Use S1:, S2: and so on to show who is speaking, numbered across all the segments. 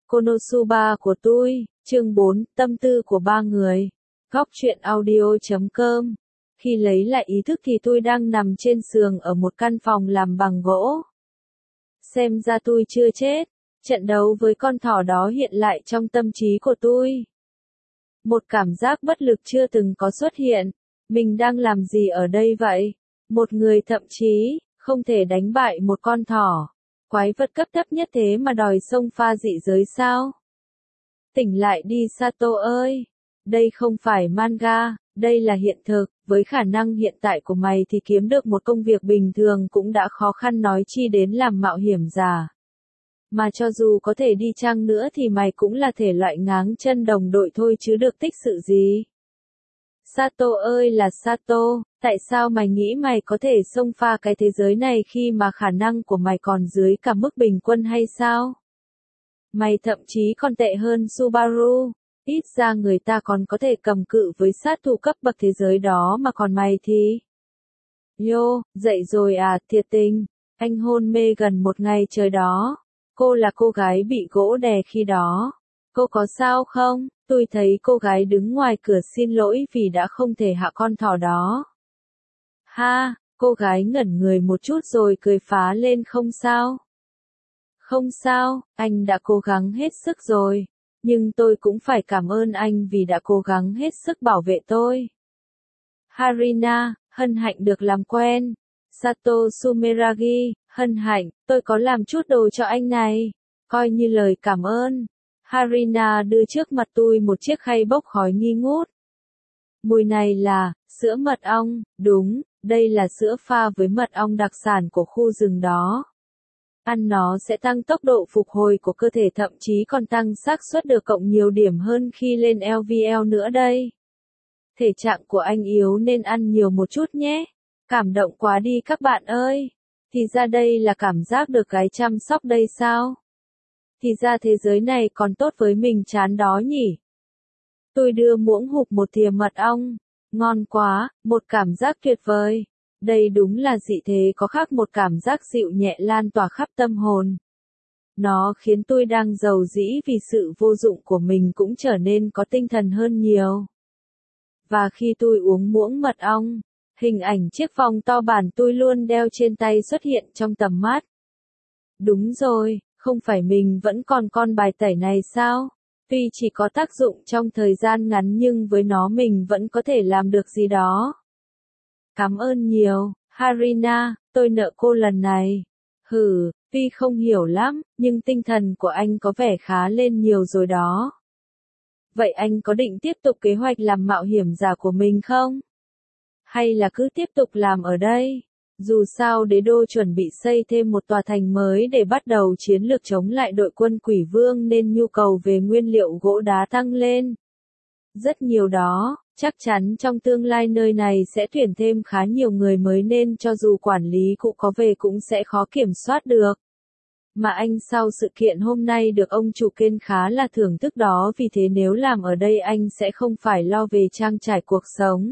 S1: Konosuba của tôi, chương 4, tâm tư của ba người. Góc truyện audio.com. Khi lấy lại ý thức thì tôi đang nằm trên giường ở một căn phòng làm bằng gỗ. Xem ra tôi chưa chết. Trận đấu với con thỏ đó hiện lại trong tâm trí của tôi. Một cảm giác bất lực chưa từng có xuất hiện. Mình đang làm gì ở đây vậy? Một người thậm chí không thể đánh bại một con thỏ. Quái vật cấp thấp nhất thế mà đòi xông pha dị giới sao? Tỉnh lại đi Sato ơi! Đây không phải manga, đây là hiện thực. Với khả năng hiện tại của mày thì kiếm được một công việc bình thường cũng đã khó khăn nói chi đến làm mạo hiểm giả. Mà cho dù có thể đi chăng nữa thì mày cũng là thể loại ngáng chân đồng đội thôi chứ được tích sự gì. Sato ơi là Sato, tại sao mày nghĩ mày có thể xông pha cái thế giới này khi mà khả năng của mày còn dưới cả mức bình quân hay sao? Mày thậm chí còn tệ hơn Subaru, ít ra người ta còn có thể cầm cự với sát thủ cấp bậc thế giới đó mà còn mày thì... Yo, dậy rồi à, thiệt tình, anh hôn mê gần một ngày trời đó. Cô là cô gái bị gỗ đè khi đó. Cô có sao không? Tôi thấy cô gái đứng ngoài cửa xin lỗi vì đã không thể hạ con thỏ đó. Ha, cô gái ngẩn người một chút rồi cười phá lên không sao. Không sao, anh đã cố gắng hết sức rồi. Nhưng tôi cũng phải cảm ơn anh vì đã cố gắng hết sức bảo vệ tôi. Harina, hân hạnh được làm quen. Sato Sumeragi, hân hạnh, tôi có làm chút đồ cho anh này. Coi như lời cảm ơn. Harina đưa trước mặt tôi một chiếc khay bốc khói nghi ngút. Mùi này là sữa mật ong, đúng, đây là sữa pha với mật ong đặc sản của khu rừng đó. Ăn nó sẽ tăng tốc độ phục hồi của cơ thể, thậm chí còn tăng xác suất được cộng nhiều điểm hơn khi lên LVL nữa đây. Thể trạng của anh yếu nên ăn nhiều một chút nhé. Cảm động quá đi các bạn ơi. Thì ra đây là cảm giác được gái chăm sóc đây sao? Thì ra thế giới này còn tốt với mình chán đó nhỉ. Tôi đưa muỗng hụp một thìa mật ong. Ngon quá, một cảm giác tuyệt vời. Đây đúng là dị thế có khác, một cảm giác dịu nhẹ lan tỏa khắp tâm hồn. Nó khiến tôi đang giàu dĩ vì sự vô dụng của mình cũng trở nên có tinh thần hơn nhiều. Và khi tôi uống muỗng mật ong, hình ảnh chiếc vòng to bản tôi luôn đeo trên tay xuất hiện trong tầm mắt. Đúng rồi, không phải mình vẫn còn con bài tẩy này sao? Tuy chỉ có tác dụng trong thời gian ngắn nhưng với nó mình vẫn có thể làm được gì đó. Cảm ơn nhiều, Harina, tôi nợ cô lần này. Tuy không hiểu lắm, nhưng tinh thần của anh có vẻ khá lên nhiều rồi đó. Vậy anh có định tiếp tục kế hoạch làm mạo hiểm giả của mình không? Hay là cứ tiếp tục làm ở đây? Dù sao đế đô chuẩn bị xây thêm một tòa thành mới để bắt đầu chiến lược chống lại đội quân quỷ vương nên nhu cầu về nguyên liệu gỗ đá tăng lên. Rất nhiều đó, chắc chắn trong tương lai nơi này sẽ tuyển thêm khá nhiều người mới nên cho dù quản lý cũ có về cũng sẽ khó kiểm soát được. Mà anh sau sự kiện hôm nay được ông chủ khen khá là thưởng thức đó, vì thế nếu làm ở đây anh sẽ không phải lo về trang trải cuộc sống.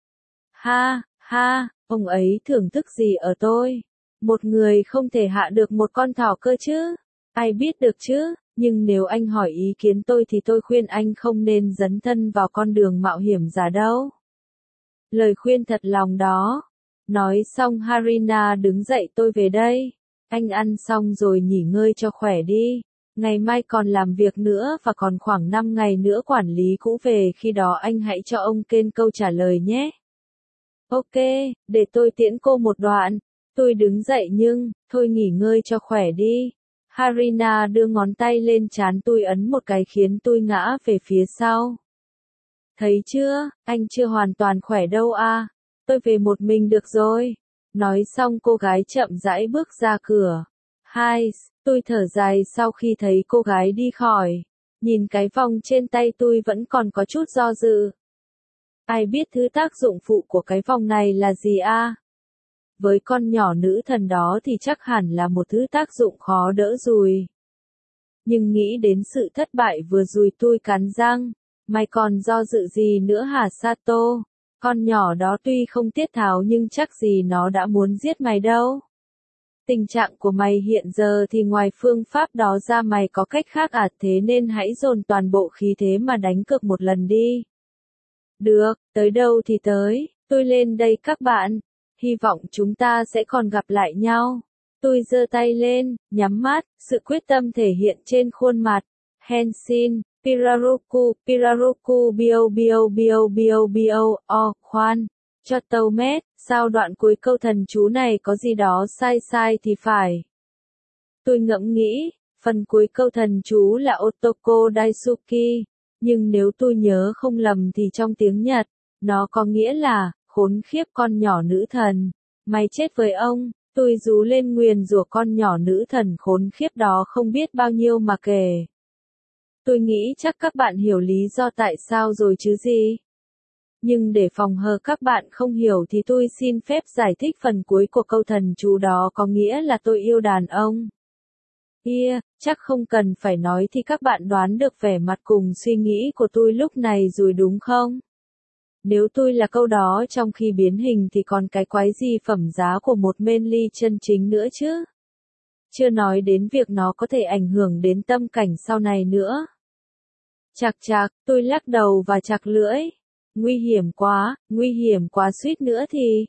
S1: Ha, ông ấy thưởng thức gì ở tôi? Một người không thể hạ được một con thỏ cơ chứ? Ai biết được chứ? Nhưng nếu anh hỏi ý kiến tôi thì tôi khuyên anh không nên dấn thân vào con đường mạo hiểm giả đâu. Lời khuyên thật lòng đó. Nói xong Harina đứng dậy, tôi về đây. Anh ăn xong rồi nghỉ ngơi cho khỏe đi. Ngày mai còn làm việc nữa và còn khoảng 5 ngày nữa quản lý cũ về, khi đó anh hãy cho ông Ken câu trả lời nhé. Ok, để tôi tiễn cô một đoạn. Tôi đứng dậy nhưng, thôi nghỉ ngơi cho khỏe đi. Harina đưa ngón tay lên trán tôi ấn một cái khiến tôi ngã về phía sau. Thấy chưa, anh chưa hoàn toàn khỏe đâu à. Tôi về một mình được rồi. Nói xong cô gái chậm rãi bước ra cửa. Tôi thở dài sau khi thấy cô gái đi khỏi. Nhìn cái vòng trên tay tôi vẫn còn có chút do dự. Ai biết thứ tác dụng phụ của cái vòng này là gì à? Với con nhỏ nữ thần đó thì chắc hẳn là một thứ tác dụng khó đỡ rồi. Nhưng nghĩ đến sự thất bại vừa rồi tôi cắn răng. Mày còn do dự gì nữa hả Sato? Con nhỏ đó tuy không tiết tháo nhưng chắc gì nó đã muốn giết mày đâu. Tình trạng của mày hiện giờ thì ngoài phương pháp đó ra mày có cách khác à, thế nên hãy dồn toàn bộ khí thế mà đánh cược một lần đi. Được, tới đâu thì tới, tôi lên đây các bạn. Hy vọng chúng ta sẽ còn gặp lại nhau. Tôi giơ tay lên, nhắm mắt, sự quyết tâm thể hiện trên khuôn mặt. Henshin, Piraruku bio, khoan. Cho tâu mét, sao đoạn cuối câu thần chú này có gì đó sai sai thì phải. Tôi ngẫm nghĩ, phần cuối câu thần chú là Otoko Daisuki, nhưng nếu tôi nhớ không lầm thì trong tiếng Nhật, nó có nghĩa là, khốn khiếp con nhỏ nữ thần, mày chết với ông. Tôi rú lên nguyền rủa con nhỏ nữ thần khốn khiếp đó không biết bao nhiêu mà kể. Tôi nghĩ chắc các bạn hiểu lý do tại sao rồi chứ gì. Nhưng để phòng hờ các bạn không hiểu thì tôi xin phép giải thích phần cuối của câu thần chú đó có nghĩa là tôi yêu đàn ông. Chắc không cần phải nói thì các bạn đoán được vẻ mặt cùng suy nghĩ của tôi lúc này rồi đúng không? Nếu tôi là câu đó trong khi biến hình thì còn cái quái gì phẩm giá của một Manly chân chính nữa chứ? Chưa nói đến việc nó có thể ảnh hưởng đến tâm cảnh sau này nữa. Chạc, tôi lắc đầu và chạc lưỡi. Nguy hiểm quá suýt nữa thì.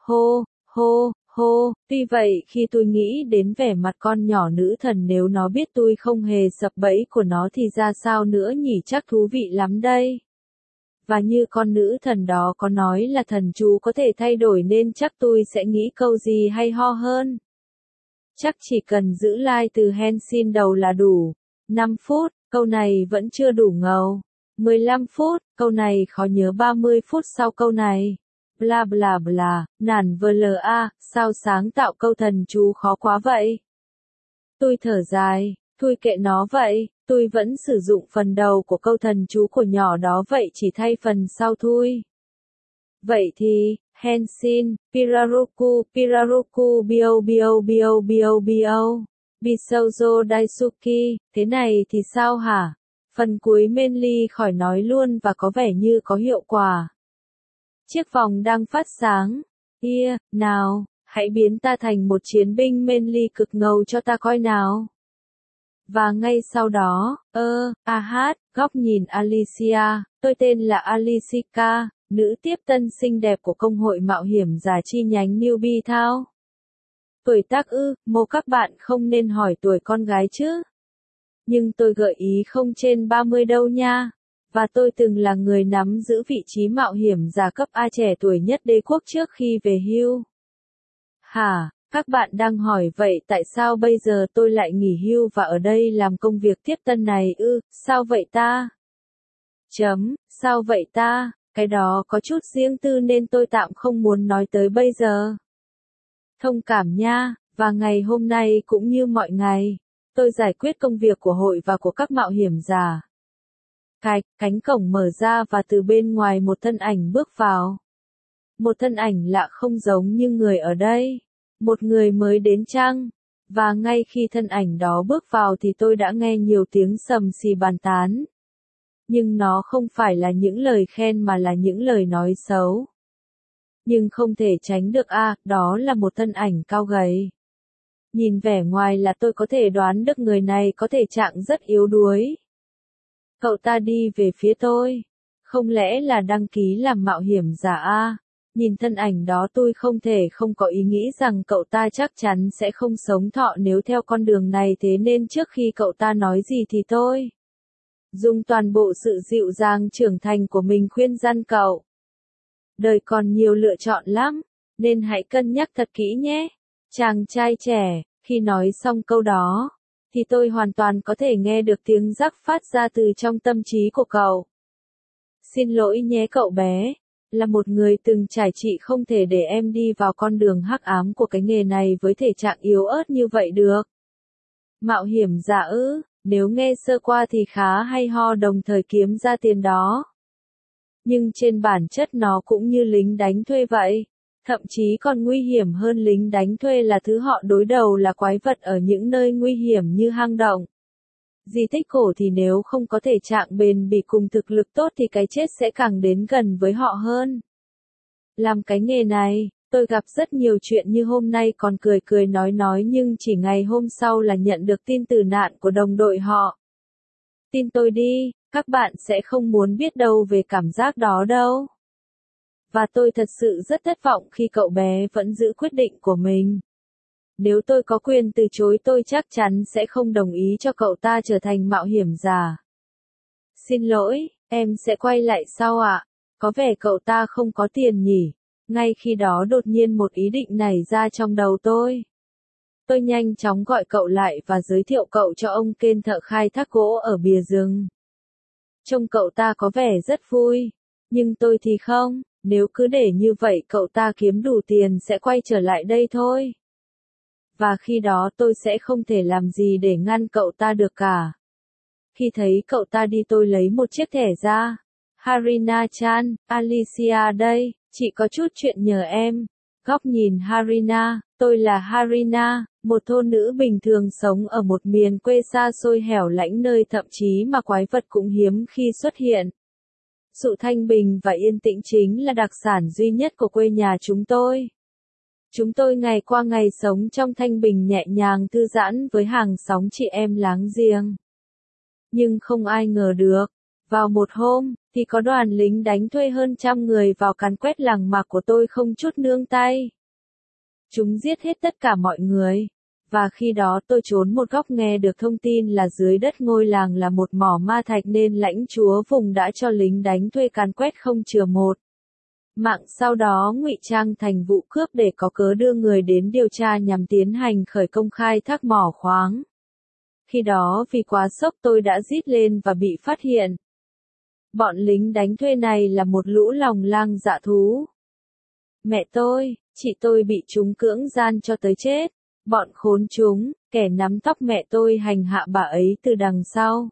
S1: Hô, tuy vậy khi tôi nghĩ đến vẻ mặt con nhỏ nữ thần nếu nó biết tôi không hề sập bẫy của nó thì ra sao nữa nhỉ, chắc thú vị lắm đây. Và như con nữ thần đó có nói là thần chú có thể thay đổi nên chắc tôi sẽ nghĩ câu gì hay ho hơn. Chắc chỉ cần giữ like từ Henshin đầu là đủ. 5 phút, câu này vẫn chưa đủ ngầu. 15 phút, câu này khó nhớ. 30 phút sau câu này. Bla bla bla, nản vla, sao sáng tạo câu thần chú khó quá vậy? Tôi thở dài, thôi kệ nó vậy, tôi vẫn sử dụng phần đầu của câu thần chú của nhỏ đó vậy chỉ thay phần sau thôi. Vậy thì, Henshin, Piraruku bio, Bisoujo Daisuki, thế này thì sao hả? Phần cuối Manly khỏi nói luôn và có vẻ như có hiệu quả. Chiếc vòng đang phát sáng. Nào, hãy biến ta thành một chiến binh Manly cực ngầu cho ta coi nào. Và ngay sau đó, góc nhìn Alicia, tôi tên là Alicia, nữ tiếp tân xinh đẹp của công hội mạo hiểm giả chi nhánh Newbie Town. Tuổi tác mô các bạn không nên hỏi tuổi con gái chứ. Nhưng tôi gợi ý không trên 30 đâu nha. Và tôi từng là người nắm giữ vị trí mạo hiểm giả cấp A trẻ tuổi nhất đế quốc trước khi về hưu. Hả, các bạn đang hỏi vậy tại sao bây giờ tôi lại nghỉ hưu và ở đây làm công việc tiếp tân này sao vậy ta? Sao vậy ta, cái đó có chút riêng tư nên tôi tạm không muốn nói tới bây giờ. Thông cảm nha, và ngày hôm nay cũng như mọi ngày, tôi giải quyết công việc của hội và của các mạo hiểm giả. Cánh cổng mở ra và từ bên ngoài một thân ảnh bước vào. Một thân ảnh lạ không giống như người ở đây. Một người mới đến chăng? Và ngay khi thân ảnh đó bước vào thì tôi đã nghe nhiều tiếng sầm xì bàn tán. Nhưng nó không phải là những lời khen mà là những lời nói xấu. Nhưng không thể tránh được đó là một thân ảnh cao gầy. Nhìn vẻ ngoài là tôi có thể đoán được người này có thể trạng rất yếu đuối. Cậu ta đi về phía tôi. Không lẽ là đăng ký làm mạo hiểm giả Nhìn thân ảnh đó tôi không thể không có ý nghĩ rằng cậu ta chắc chắn sẽ không sống thọ nếu theo con đường này, thế nên trước khi cậu ta nói gì thì tôi dùng toàn bộ sự dịu dàng trưởng thành của mình khuyên răn cậu. Đời còn nhiều lựa chọn lắm, nên hãy cân nhắc thật kỹ nhé. Chàng trai trẻ, khi nói xong câu đó, thì tôi hoàn toàn có thể nghe được tiếng rắc phát ra từ trong tâm trí của cậu. Xin lỗi nhé cậu bé, là một người từng trải chị không thể để em đi vào con đường hắc ám của cái nghề này với thể trạng yếu ớt như vậy được. Mạo hiểm giả nếu nghe sơ qua thì khá hay ho, đồng thời kiếm ra tiền đó. Nhưng trên bản chất nó cũng như lính đánh thuê vậy. Thậm chí còn nguy hiểm hơn lính đánh thuê là thứ họ đối đầu là quái vật ở những nơi nguy hiểm như hang động. Di tích cổ thì nếu không có thể trạng bền bỉ cùng thực lực tốt thì cái chết sẽ càng đến gần với họ hơn. Làm cái nghề này, Tôi gặp rất nhiều chuyện như hôm nay còn cười cười nói nhưng chỉ ngày hôm sau là nhận được tin tử nạn của đồng đội họ. Tin tôi đi, các bạn sẽ không muốn biết đâu về cảm giác đó đâu. Và tôi thật sự rất thất vọng khi cậu bé vẫn giữ quyết định của mình. Nếu tôi có quyền từ chối tôi chắc chắn sẽ không đồng ý cho cậu ta trở thành mạo hiểm giả. Xin lỗi, em sẽ quay lại sau ạ. Có vẻ cậu ta không có tiền nhỉ. Ngay khi đó đột nhiên một ý định nảy ra trong đầu tôi. Tôi nhanh chóng gọi cậu lại và giới thiệu cậu cho ông Ken thợ khai thác gỗ ở bìa rừng. Trông cậu ta có vẻ rất vui. Nhưng tôi thì không, nếu cứ để như vậy cậu ta kiếm đủ tiền sẽ quay trở lại đây thôi. Và khi đó tôi sẽ không thể làm gì để ngăn cậu ta được cả. Khi thấy cậu ta đi tôi lấy một chiếc thẻ ra. Harina-chan, Alicia đây, chị có chút chuyện nhờ em. Góc nhìn Harina, tôi là Harina, một thôn nữ bình thường sống ở một miền quê xa xôi hẻo lánh nơi thậm chí mà quái vật cũng hiếm khi xuất hiện. Sự thanh bình và yên tĩnh chính là đặc sản duy nhất của quê nhà chúng tôi. Chúng tôi ngày qua ngày sống trong thanh bình nhẹ nhàng thư giãn với hàng xóm chị em láng giềng. Nhưng không ai ngờ được, vào một hôm, thì có đoàn lính đánh thuê hơn 100 người vào càn quét làng mạc của tôi không chút nương tay. Chúng giết hết tất cả mọi người. Và khi đó tôi trốn một góc nghe được thông tin là dưới đất ngôi làng là một mỏ ma thạch nên lãnh chúa vùng đã cho lính đánh thuê càn quét không chừa một. Mạng sau đó ngụy trang thành vụ cướp để có cớ đưa người đến điều tra nhằm tiến hành khởi công khai thác mỏ khoáng. Khi đó vì quá sốc tôi đã rít lên và bị phát hiện. Bọn lính đánh thuê này là một lũ lòng lang dạ thú. Mẹ tôi, chị tôi bị chúng cưỡng gian cho tới chết. Bọn khốn chúng, kẻ nắm tóc mẹ tôi hành hạ bà ấy từ đằng sau.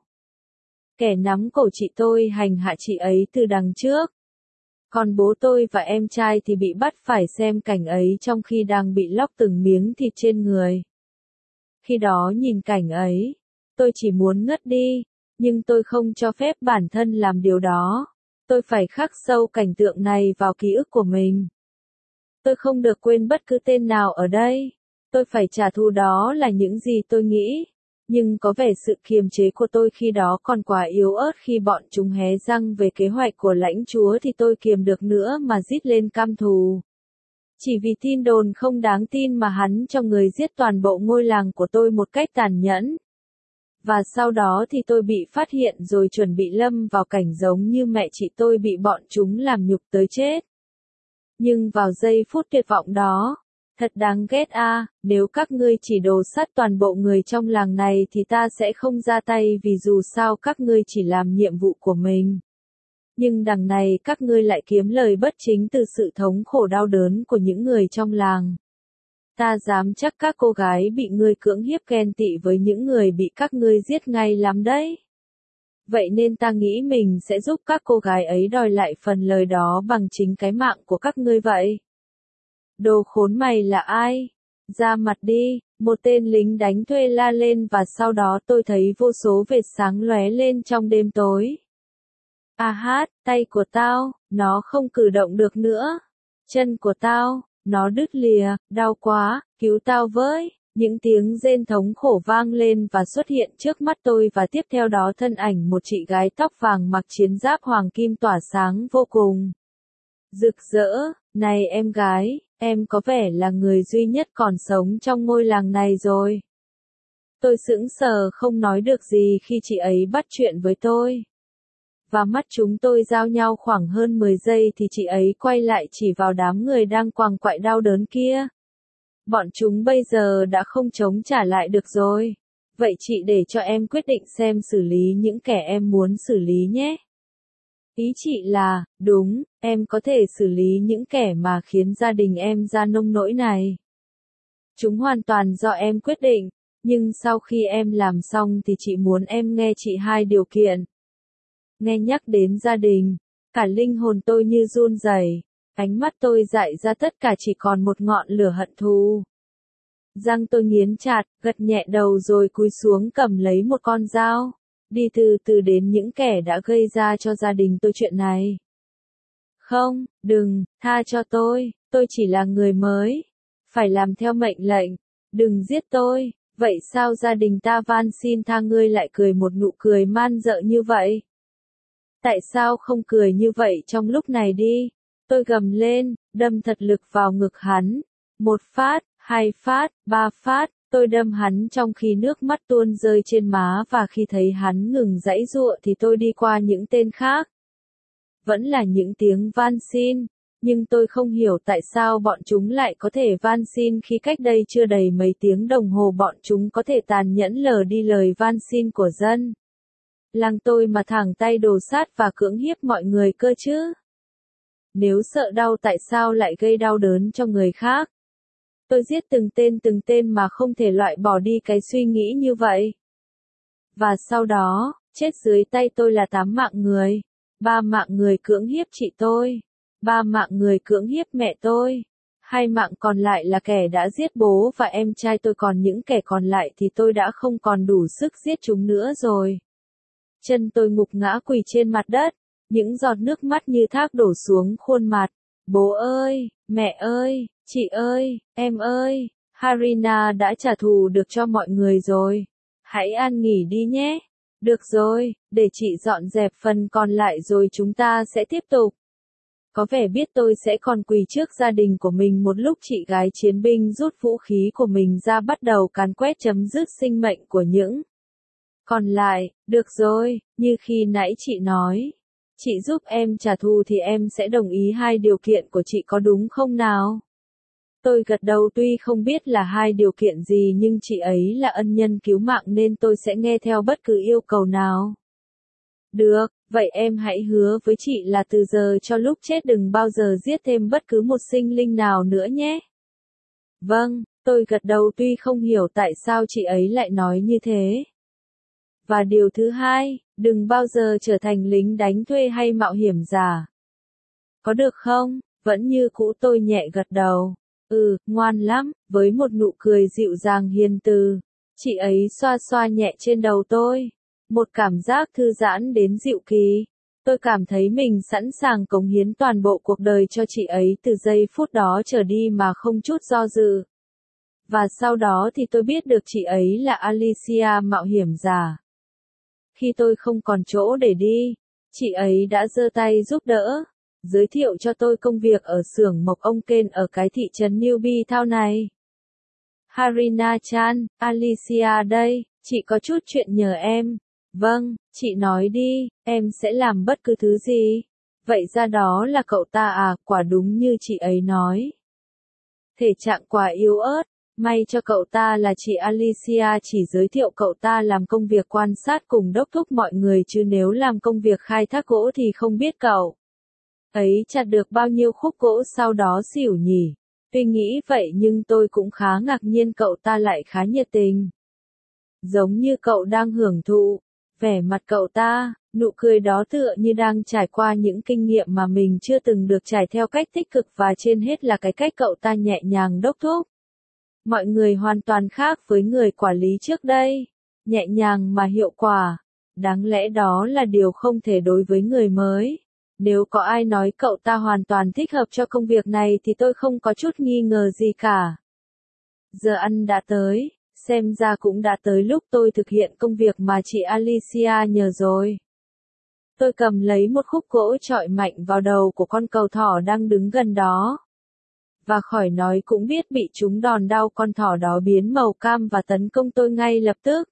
S1: Kẻ nắm cổ chị tôi hành hạ chị ấy từ đằng trước. Còn bố tôi và em trai thì bị bắt phải xem cảnh ấy trong khi đang bị lóc từng miếng thịt trên người. Khi đó nhìn cảnh ấy, tôi chỉ muốn ngất đi, nhưng tôi không cho phép bản thân làm điều đó. Tôi phải khắc sâu cảnh tượng này vào ký ức của mình. Tôi không được quên bất cứ tên nào ở đây. Tôi phải trả thù, đó là những gì tôi nghĩ. Nhưng có vẻ sự kiềm chế của tôi khi đó còn quá yếu ớt khi bọn chúng hé răng về kế hoạch của lãnh chúa thì tôi kiềm được nữa mà rít lên căm thù. Chỉ vì tin đồn không đáng tin mà hắn cho người giết toàn bộ ngôi làng của tôi một cách tàn nhẫn. Và sau đó thì tôi bị phát hiện rồi chuẩn bị lâm vào cảnh giống như mẹ chị tôi bị bọn chúng làm nhục tới chết. Nhưng vào giây phút tuyệt vọng đó, thật đáng ghét a, nếu các ngươi chỉ đồ sát toàn bộ người trong làng này thì ta sẽ không ra tay vì dù sao các ngươi chỉ làm nhiệm vụ của mình. Nhưng đằng này các ngươi lại kiếm lời bất chính từ sự thống khổ đau đớn của những người trong làng. Ta dám chắc các cô gái bị ngươi cưỡng hiếp ghen tị với những người bị các ngươi giết ngay lắm đấy. Vậy nên ta nghĩ mình sẽ giúp các cô gái ấy đòi lại phần lời đó bằng chính cái mạng của các ngươi vậy. Đồ khốn mày là ai? Ra mặt đi, một tên lính đánh thuê la lên và sau đó tôi thấy vô số vệt sáng lóe lên trong đêm tối. À hát, tay của tao, nó không cử động được nữa. Chân của tao, nó đứt lìa, đau quá, cứu tao với. Những tiếng rên thống khổ vang lên và xuất hiện trước mắt tôi và tiếp theo đó thân ảnh một chị gái tóc vàng mặc chiến giáp hoàng kim tỏa sáng vô cùng rực rỡ. Này em gái, em có vẻ là người duy nhất còn sống trong ngôi làng này rồi. Tôi sững sờ không nói được gì khi chị ấy bắt chuyện với tôi. Và mắt chúng tôi giao nhau khoảng hơn 10 giây thì chị ấy quay lại chỉ vào đám người đang quằn quại đau đớn kia. Bọn chúng bây giờ đã không chống trả lại được rồi. Vậy chị để cho em quyết định xem xử lý những kẻ em muốn xử lý nhé. Ý chị là, đúng, em có thể xử lý những kẻ mà khiến gia đình em ra nông nỗi này. Chúng hoàn toàn do em quyết định, nhưng sau khi em làm xong thì chị muốn em nghe chị 2 điều kiện. Nghe nhắc đến gia đình, cả linh hồn tôi như run rẩy, ánh mắt tôi dại ra tất cả chỉ còn một ngọn lửa hận thù. Răng tôi nghiến chặt, gật nhẹ đầu rồi cúi xuống cầm lấy một con dao. Đi từ từ đến những kẻ đã gây ra cho gia đình tôi chuyện này. Không, đừng, tha cho tôi chỉ là người mới. Phải làm theo mệnh lệnh, đừng giết tôi. Vậy sao gia đình ta van xin tha ngươi lại cười một nụ cười man dợ như vậy? Tại sao không cười như vậy trong lúc này đi? Tôi gầm lên, đâm thật lực vào ngực hắn. 1 phát, 2 phát, 3 phát, tôi đâm hắn trong khi nước mắt tuôn rơi trên má và khi thấy hắn ngừng giãy giụa thì tôi đi qua những tên khác. Vẫn là những tiếng van xin, nhưng tôi không hiểu tại sao bọn chúng lại có thể van xin khi cách đây chưa đầy mấy tiếng đồng hồ bọn chúng có thể tàn nhẫn lờ đi lời van xin của dân. Làng tôi mà thẳng tay đồ sát và cưỡng hiếp mọi người cơ chứ. Nếu sợ đau tại sao lại gây đau đớn cho người khác? Tôi giết từng tên mà không thể loại bỏ đi cái suy nghĩ như vậy. Và sau đó, chết dưới tay tôi là 8 mạng người. 3 mạng người cưỡng hiếp chị tôi. 3 mạng người cưỡng hiếp mẹ tôi. 2 mạng còn lại là kẻ đã giết bố và em trai tôi, còn những kẻ còn lại thì tôi đã không còn đủ sức giết chúng nữa rồi. Chân tôi ngục ngã quỳ trên mặt đất, những giọt nước mắt như thác đổ xuống khuôn mặt. Bố ơi, mẹ ơi, chị ơi, em ơi, Harina đã trả thù được cho mọi người rồi. Hãy an nghỉ đi nhé. Được rồi, để chị dọn dẹp phần còn lại rồi chúng ta sẽ tiếp tục. Có vẻ biết tôi sẽ còn quỳ trước gia đình của mình một lúc. Chị gái chiến binh rút vũ khí của mình ra bắt đầu càn quét chấm dứt sinh mệnh của những còn lại. Được rồi, như khi nãy chị nói. Chị giúp em trả thù thì em sẽ đồng ý 2 điều kiện của chị có đúng không nào? Tôi gật đầu, tuy không biết là 2 điều kiện gì nhưng chị ấy là ân nhân cứu mạng nên tôi sẽ nghe theo bất cứ yêu cầu nào. Được, vậy em hãy hứa với chị là từ giờ cho lúc chết đừng bao giờ giết thêm bất cứ một sinh linh nào nữa nhé. Vâng, tôi gật đầu tuy không hiểu tại sao chị ấy lại nói như thế. Và điều thứ 2, đừng bao giờ trở thành lính đánh thuê hay mạo hiểm giả. Có được không? Vẫn như cũ tôi nhẹ gật đầu. Ngoan lắm, với một nụ cười dịu dàng hiền từ. Chị ấy xoa xoa nhẹ trên đầu tôi. Một cảm giác thư giãn đến dịu kỳ. Tôi cảm thấy mình sẵn sàng cống hiến toàn bộ cuộc đời cho chị ấy từ giây phút đó trở đi mà không chút do dự. Và sau đó thì tôi biết được chị ấy là Alicia mạo hiểm giả. Khi tôi không còn chỗ để đi, chị ấy đã giơ tay giúp đỡ, giới thiệu cho tôi công việc ở xưởng mộc ông Ken ở cái thị trấn Newby Town này. Harina-chan, Alicia đây, chị có chút chuyện nhờ em. Vâng, chị nói đi, em sẽ làm bất cứ thứ gì. Vậy ra đó là cậu ta à? Quả đúng như chị ấy nói. Thể trạng quả yếu ớt. May cho cậu ta là chị Alicia chỉ giới thiệu cậu ta làm công việc quan sát cùng đốc thúc mọi người chứ nếu làm công việc khai thác gỗ thì không biết cậu ấy chặt được bao nhiêu khúc gỗ sau đó xỉu nhỉ. Tuy nghĩ vậy nhưng tôi cũng khá ngạc nhiên cậu ta lại khá nhiệt tình. Giống như cậu đang hưởng thụ. Vẻ mặt cậu ta, nụ cười đó tựa như đang trải qua những kinh nghiệm mà mình chưa từng được trải theo cách tích cực và trên hết là cái cách cậu ta nhẹ nhàng đốc thúc. Mọi người hoàn toàn khác với người quản lý trước đây. Nhẹ nhàng mà hiệu quả. Đáng lẽ đó là điều không thể đối với người mới. Nếu có ai nói cậu ta hoàn toàn thích hợp cho công việc này thì tôi không có chút nghi ngờ gì cả. Giờ ăn đã tới, xem ra cũng đã tới lúc tôi thực hiện công việc mà chị Alicia nhờ rồi. Tôi cầm lấy một khúc gỗ chọi mạnh vào đầu của con cẩu thỏ đang đứng gần đó. Và khỏi nói cũng biết bị trúng đòn đau, con thỏ đó biến màu cam và tấn công tôi ngay lập tức.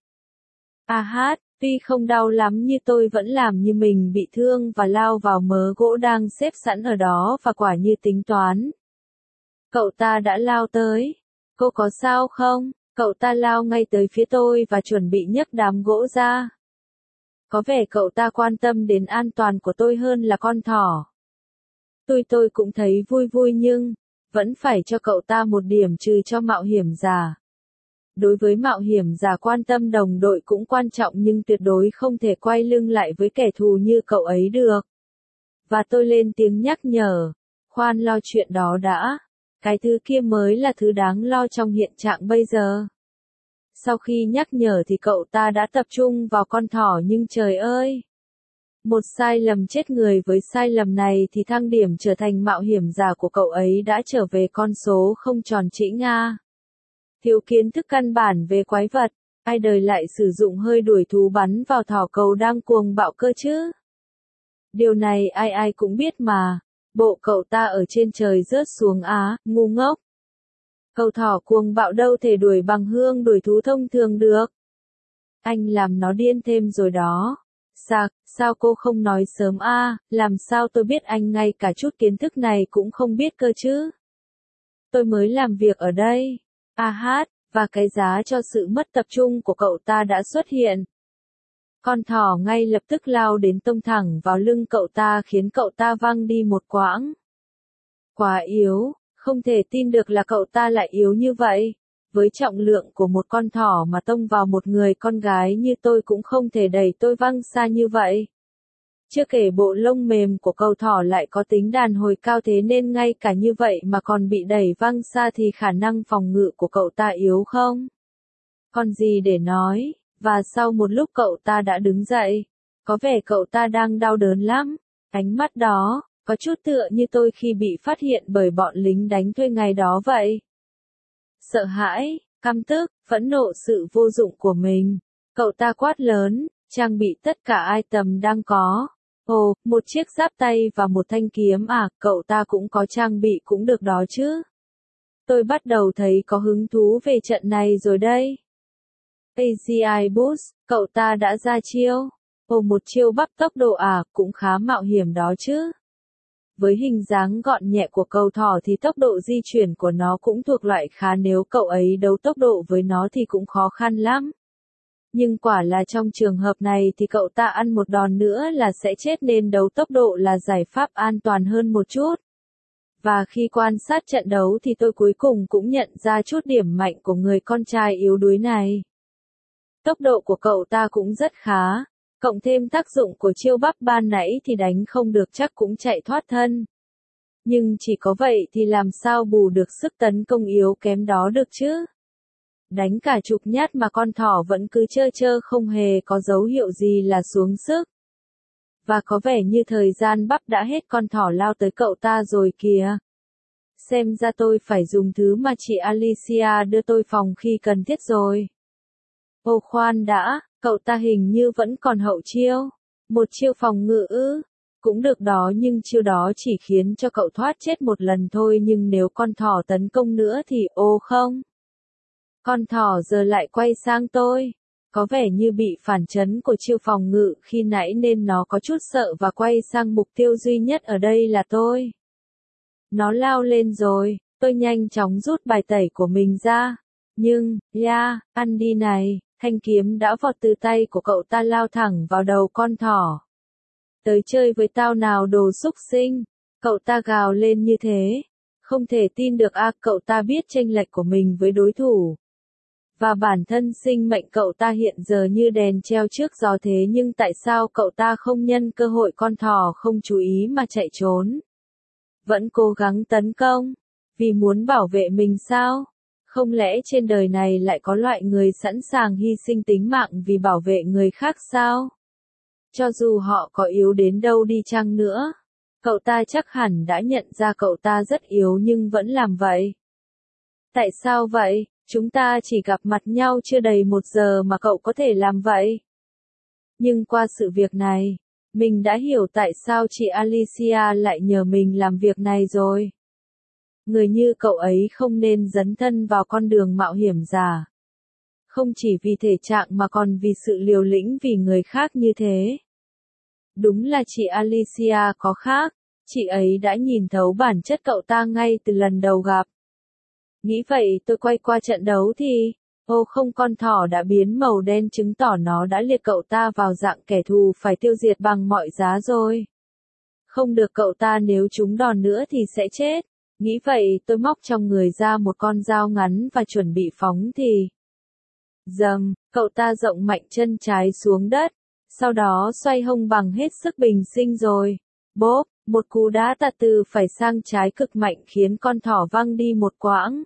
S1: Tuy không đau lắm như tôi vẫn làm như mình bị thương và lao vào mớ gỗ đang xếp sẵn ở đó và quả như tính toán. Cậu ta đã lao tới. Cô có sao không? Cậu ta lao ngay tới phía tôi và chuẩn bị nhấc đám gỗ ra. Có vẻ cậu ta quan tâm đến an toàn của tôi hơn là con thỏ. Tôi cũng thấy vui vui nhưng vẫn phải cho cậu ta một điểm trừ cho mạo hiểm giả. Đối với mạo hiểm giả quan tâm đồng đội cũng quan trọng nhưng tuyệt đối không thể quay lưng lại với kẻ thù như cậu ấy được. Và tôi lên tiếng nhắc nhở. Khoan lo chuyện đó đã. Cái thứ kia mới là thứ đáng lo trong hiện trạng bây giờ. Sau khi nhắc nhở thì cậu ta đã tập trung vào con thỏ nhưng trời ơi! Một sai lầm chết người, với sai lầm này thì thang điểm trở thành mạo hiểm giả của cậu ấy đã trở về con số không tròn chỉnh a. Thiếu kiến thức căn bản về quái vật, ai đời lại sử dụng hơi đuổi thú bắn vào thỏ cầu đang cuồng bạo cơ chứ? Điều này ai ai cũng biết mà, bộ cậu ta ở trên trời rớt xuống á, ngu ngốc. Cầu thỏ cuồng bạo đâu thể đuổi bằng hương đuổi thú thông thường được. Anh làm nó điên thêm rồi đó. Sạc, sao cô không nói sớm a? Làm sao tôi biết anh ngay cả chút kiến thức này cũng không biết cơ chứ? Tôi mới làm việc ở đây. A hát, và cái giá cho sự mất tập trung của cậu ta đã xuất hiện. Con thỏ ngay lập tức lao đến tông thẳng vào lưng cậu ta khiến cậu ta văng đi một quãng. Quá yếu, không thể tin được là cậu ta lại yếu như vậy. Với trọng lượng của một con thỏ mà tông vào một người con gái như tôi cũng không thể đẩy tôi văng xa như vậy. Chưa kể bộ lông mềm của cậu thỏ lại có tính đàn hồi cao, thế nên ngay cả như vậy mà còn bị đẩy văng xa thì khả năng phòng ngự của cậu ta yếu không? Còn gì để nói, và sau một lúc cậu ta đã đứng dậy. Có vẻ cậu ta đang đau đớn lắm. Ánh mắt đó, có chút tựa như tôi khi bị phát hiện bởi bọn lính đánh thuê ngày đó vậy. Sợ hãi, căm tức, phẫn nộ sự vô dụng của mình. Cậu ta quát lớn, trang bị tất cả item đang có. Ồ, một chiếc giáp tay và một thanh kiếm à, cậu ta cũng có trang bị cũng được đó chứ. Tôi bắt đầu thấy có hứng thú về trận này rồi đây. AGI Boost, cậu ta đã ra chiêu. Ồ, một chiêu bắp tốc độ à, cũng khá mạo hiểm đó chứ. Với hình dáng gọn nhẹ của cầu thỏ thì tốc độ di chuyển của nó cũng thuộc loại khá, nếu cậu ấy đấu tốc độ với nó thì cũng khó khăn lắm. Nhưng quả là trong trường hợp này thì cậu ta ăn một đòn nữa là sẽ chết, nên đấu tốc độ là giải pháp an toàn hơn một chút. Và khi quan sát trận đấu thì tôi cuối cùng cũng nhận ra chút điểm mạnh của người con trai yếu đuối này. Tốc độ của cậu ta cũng rất khá, cộng thêm tác dụng của chiêu bắp ban nãy thì đánh không được chắc cũng chạy thoát thân. Nhưng chỉ có vậy thì làm sao bù được sức tấn công yếu kém đó được chứ? Đánh cả chục nhát mà con thỏ vẫn cứ chơ chơ, không hề có dấu hiệu gì là xuống sức. Và có vẻ như thời gian bắp đã hết, con thỏ lao tới cậu ta rồi kìa. Xem ra tôi phải dùng thứ mà chị Alicia đưa tôi phòng khi cần thiết rồi. Ồ khoan đã, cậu ta hình như vẫn còn hậu chiêu. Một chiêu phòng ngự ư? Cũng được đó, nhưng chiêu đó chỉ khiến cho cậu thoát chết một lần thôi, nhưng nếu con thỏ tấn công nữa thì ô không. Con thỏ giờ lại quay sang tôi. Có vẻ như bị phản chấn của chiêu phòng ngự khi nãy nên nó có chút sợ và quay sang mục tiêu duy nhất ở đây là tôi. Nó lao lên rồi, tôi nhanh chóng rút bài tẩy của mình ra. Nhưng, ăn đi này, thanh kiếm đã vọt từ tay của cậu ta lao thẳng vào đầu con thỏ. Tới chơi với tao nào đồ xúc sinh, cậu ta gào lên như thế. Không thể tin được cậu ta biết chênh lệch của mình với đối thủ. Và bản thân sinh mệnh cậu ta hiện giờ như đèn treo trước gió, thế nhưng tại sao cậu ta không nhân cơ hội con thỏ không chú ý mà chạy trốn? Vẫn cố gắng tấn công, vì muốn bảo vệ mình sao? Không lẽ trên đời này lại có loại người sẵn sàng hy sinh tính mạng vì bảo vệ người khác sao? Cho dù họ có yếu đến đâu đi chăng nữa, cậu ta chắc hẳn đã nhận ra cậu ta rất yếu nhưng vẫn làm vậy. Tại sao vậy? Chúng ta chỉ gặp mặt nhau chưa đầy 1 giờ mà cậu có thể làm vậy. Nhưng qua sự việc này, mình đã hiểu tại sao chị Alicia lại nhờ mình làm việc này rồi. Người như cậu ấy không nên dấn thân vào con đường mạo hiểm giả. Không chỉ vì thể trạng mà còn vì sự liều lĩnh vì người khác như thế. Đúng là chị Alicia có khác, chị ấy đã nhìn thấu bản chất cậu ta ngay từ lần đầu gặp. Nghĩ vậy tôi quay qua trận đấu thì, ô không, con thỏ đã biến màu đen chứng tỏ nó đã liệt cậu ta vào dạng kẻ thù phải tiêu diệt bằng mọi giá rồi. Không được, cậu ta nếu trúng đòn nữa thì sẽ chết. Nghĩ vậy tôi móc trong người ra một con dao ngắn và chuẩn bị phóng thì. Dầm, cậu ta rộng mạnh chân trái xuống đất. Sau đó xoay hông bằng hết sức bình sinh rồi. Bốp, một cú đá tạt từ phải sang trái cực mạnh khiến con thỏ văng đi một quãng.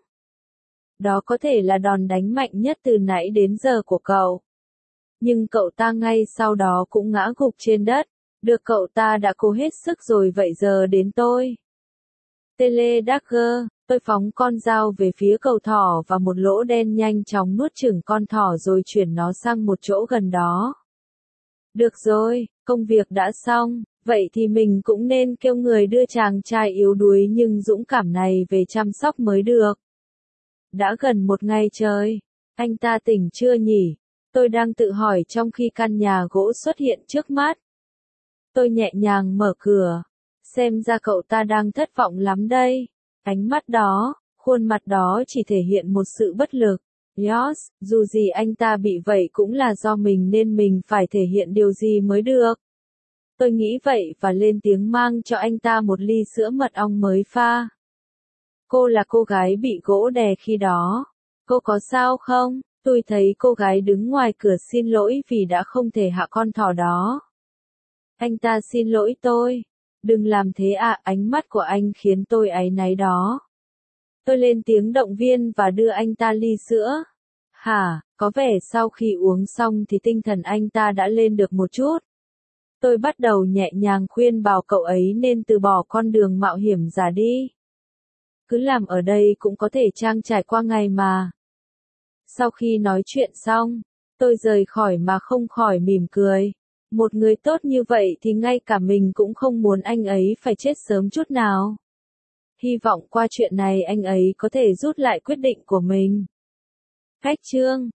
S1: Đó có thể là đòn đánh mạnh nhất từ nãy đến giờ của cậu. Nhưng cậu ta ngay sau đó cũng ngã gục trên đất. Được, cậu ta đã cố hết sức rồi, vậy giờ đến tôi. Teledagger, tôi phóng con dao về phía cầu thỏ và một lỗ đen nhanh chóng nuốt chửng con thỏ rồi chuyển nó sang một chỗ gần đó. Được rồi, công việc đã xong, vậy thì mình cũng nên kêu người đưa chàng trai yếu đuối nhưng dũng cảm này về chăm sóc mới được. Đã gần một ngày trời, anh ta tỉnh chưa nhỉ? Tôi đang tự hỏi trong khi căn nhà gỗ xuất hiện trước mắt. Tôi nhẹ nhàng mở cửa. Xem ra cậu ta đang thất vọng lắm đây. Ánh mắt đó, khuôn mặt đó chỉ thể hiện một sự bất lực. Yes, dù gì anh ta bị vậy cũng là do mình nên mình phải thể hiện điều gì mới được. Tôi nghĩ vậy và lên tiếng mang cho anh ta một ly sữa mật ong mới pha. Cô là cô gái bị gỗ đè khi đó. Cô có sao không? Tôi thấy cô gái đứng ngoài cửa xin lỗi vì đã không thể hạ con thỏ đó. Anh ta xin lỗi tôi. Đừng làm thế ạ, ánh mắt của anh khiến tôi áy náy đó. Tôi lên tiếng động viên và đưa anh ta ly sữa. Hả, có vẻ sau khi uống xong thì tinh thần anh ta đã lên được một chút. Tôi bắt đầu nhẹ nhàng khuyên bảo cậu ấy nên từ bỏ con đường mạo hiểm giả đi. Cứ làm ở đây cũng có thể trang trải qua ngày mà. Sau khi nói chuyện xong, tôi rời khỏi mà không khỏi mỉm cười. Một người tốt như vậy thì ngay cả mình cũng không muốn anh ấy phải chết sớm chút nào. Hy vọng qua chuyện này anh ấy có thể rút lại quyết định của mình. Khách chương